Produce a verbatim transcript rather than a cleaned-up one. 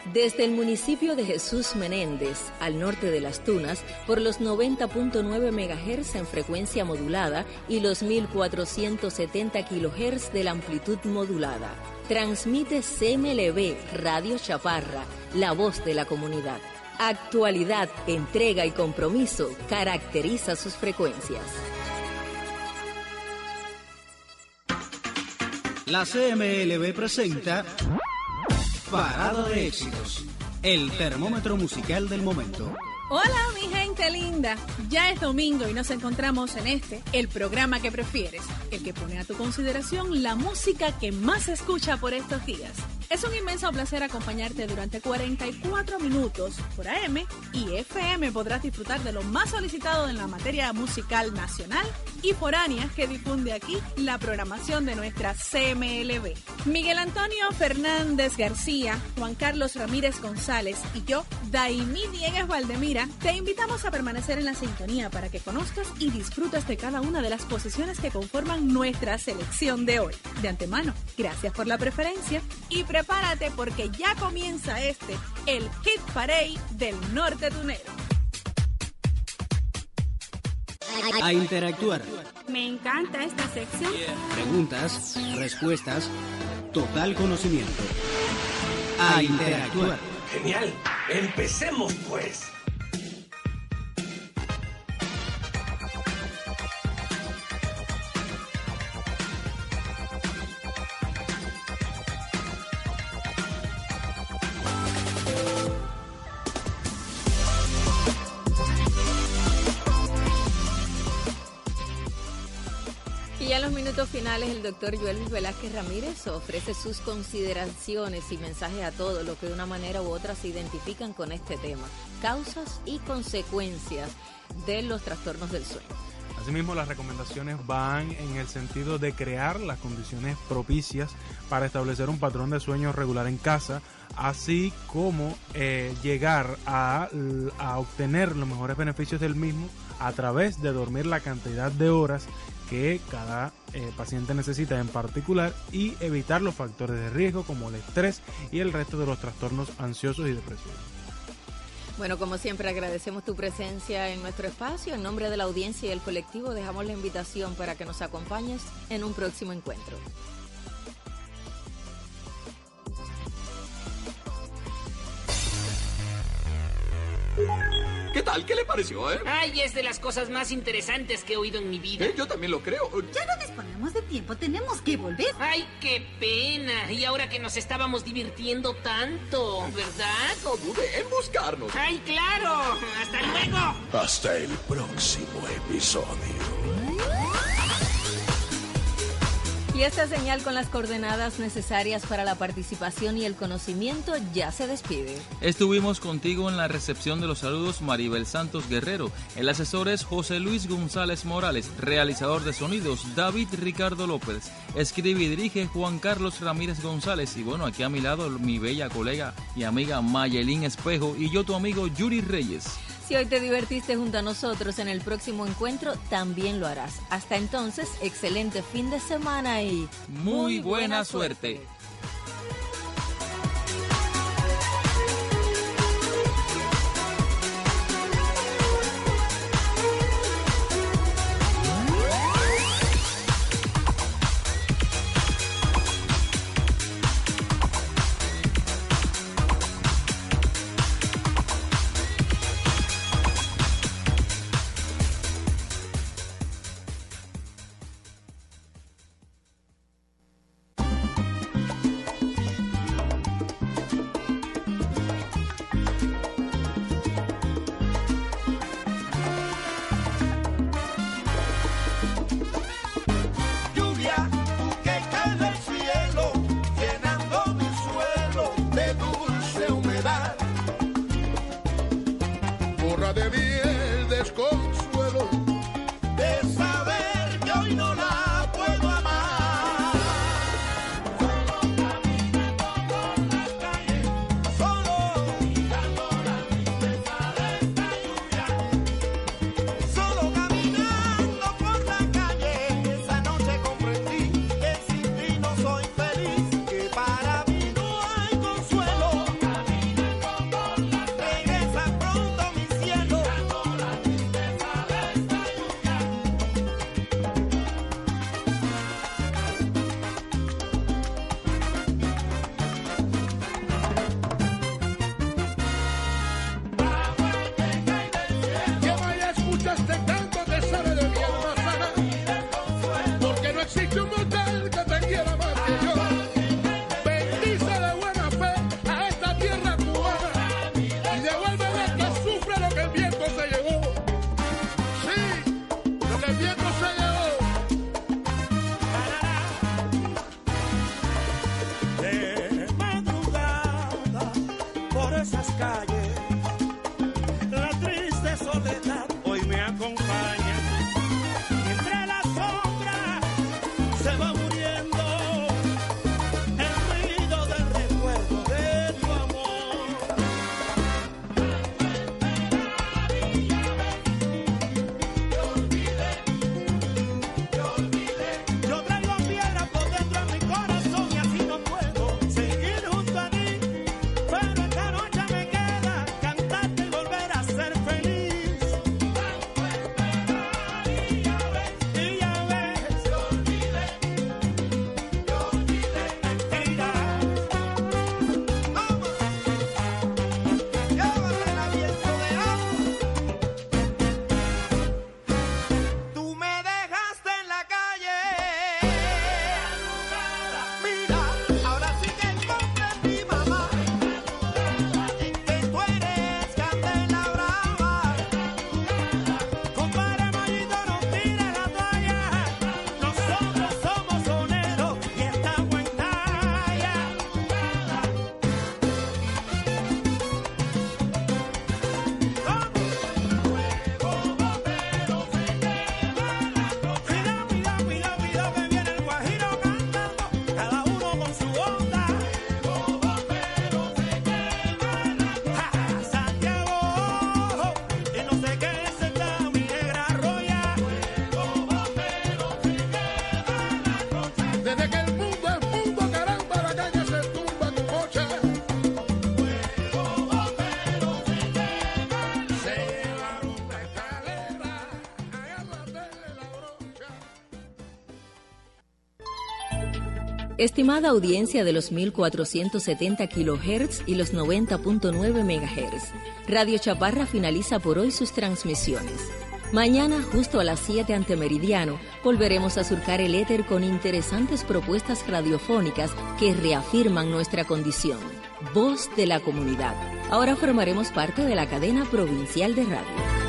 Desde el municipio de Jesús Menéndez, al norte de Las Tunas, por los noventa punto nueve megahertz en frecuencia modulada y los mil cuatrocientos setenta kilohertz de la amplitud modulada. Transmite C M L B Radio Chaparra, la voz de la comunidad. Actualidad, entrega y compromiso caracteriza sus frecuencias. La C M L B presenta Parada de Éxitos, el termómetro musical del momento. Hola mi gente linda, ya es domingo y nos encontramos en este, el programa que prefieres, el que pone a tu consideración la música que más se escucha por estos días. Es un inmenso placer acompañarte durante cuarenta y cuatro minutos por A M y F M. Podrás disfrutar de lo más solicitado en la materia musical nacional y foránea que difunde aquí la programación de nuestra C M L B. Miguel Antonio Fernández García, Juan Carlos Ramírez González y yo, Daimí Diegues Valdemira, te invitamos a permanecer en la sintonía para que conozcas y disfrutes de cada una de las posiciones que conforman nuestra selección de hoy. De antemano, gracias por la preferencia y prepárate porque ya comienza este, el Hit Parade del Norte Tunero. A interactuar. Me encanta esta sección. Preguntas, respuestas, total conocimiento. A interactuar. Genial, empecemos pues. Y en los minutos finales, el doctor Joelvis Velázquez Ramírez ofrece sus consideraciones y mensajes a todos los que de una manera u otra se identifican con este tema, causas y consecuencias de los trastornos del sueño. Asimismo, las recomendaciones van en el sentido de crear las condiciones propicias para establecer un patrón de sueño regular en casa, así como eh, llegar a, a obtener los mejores beneficios del mismo a través de dormir la cantidad de horas que cada eh, paciente necesita en particular y evitar los factores de riesgo como el estrés y el resto de los trastornos ansiosos y depresivos. Bueno, como siempre agradecemos tu presencia en nuestro espacio. En nombre de la audiencia y el colectivo dejamos la invitación para que nos acompañes en un próximo encuentro. ¿Qué tal? ¿Qué le pareció, eh? Ay, es de las cosas más interesantes que he oído en mi vida. Eh, yo también lo creo. Ya no disponemos de tiempo, tenemos que volver. Ay, qué pena. Y ahora que nos estábamos divirtiendo tanto, ¿verdad? No dude en buscarnos. Ay, claro. Hasta luego. Hasta el próximo episodio. Y esta señal con las coordenadas necesarias para la participación y el conocimiento ya se despide. Estuvimos contigo en la recepción de los saludos Maribel Santos Guerrero, el asesor es José Luis González Morales, realizador de sonidos David Ricardo López, escribe y dirige Juan Carlos Ramírez González y bueno, aquí a mi lado mi bella colega y amiga Mayelín Espejo y yo tu amigo Yuri Reyes. Si hoy te divertiste junto a nosotros, en el próximo encuentro también lo harás. Hasta entonces, excelente fin de semana y muy buena suerte. calle. La triste soledad hoy me acompaña. Y entre las sombras se va muriendo el ruido del recuerdo de tu amor. Te olvidé, te olvidé. Yo traigo piedra por dentro de mi corazón y así no puedo seguir junto a ti. Pero esta noche me queda cantarte y volver a ser feliz. Tanto esperar y ya ves, y ya ves. Te olvidé, te olvidé. Mentira. Vamos. Llévame el viento de agua. Tú me dejaste en la calle. Mira, ahora sí que comprendí, mamá, que tú eres candela brava. Compadre Mayito, no tires la toalla. Nosotros somos soneros y estamos en talla. Cuidado, cuidado, cuidado, cuidado que viene el guajiro cantando, cada uno con su onda. Ja, Santiago, y no sé qué se está mi negra roya. Desde que el mundo es mundo, caramba, la calle se tumba tu coche. Se llevaron la escalera, agárrate la brocha. Estimada audiencia de los mil cuatrocientos setenta kilohertz y los noventa punto nueve megahertz, Radio Chaparra finaliza por hoy sus transmisiones. Mañana, justo a las siete ante meridiano, volveremos a surcar el éter con interesantes propuestas radiofónicas que reafirman nuestra condición. Voz de la comunidad. Ahora formaremos parte de la cadena provincial de radio.